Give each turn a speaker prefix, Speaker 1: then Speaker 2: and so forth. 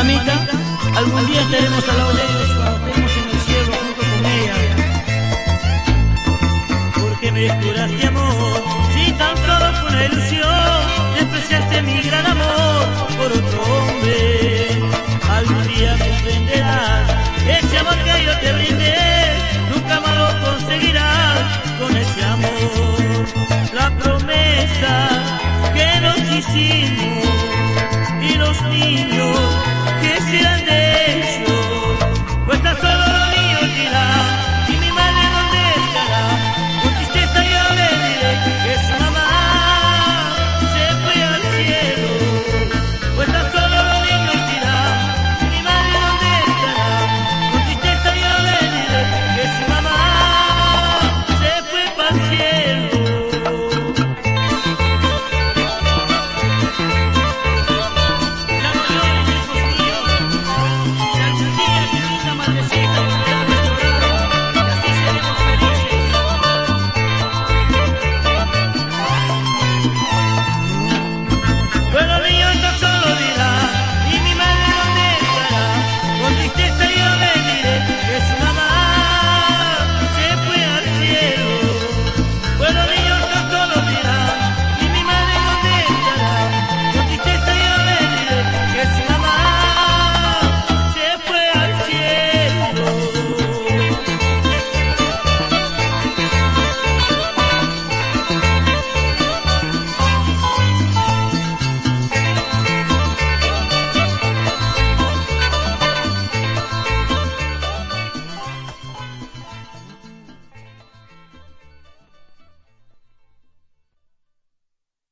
Speaker 1: mamita, algún día estaremos al lado de ellos cuando estemos en el cielo junto con ella.
Speaker 2: Porque me juraste amor, si tan solo fue una ilusión, despreciaste mi gran amor por otro hombre. Algún día comprenderás, ese amor que yo te brindé, nunca más lo conseguirás con ese amor. La promesa que nos hicimos y los niños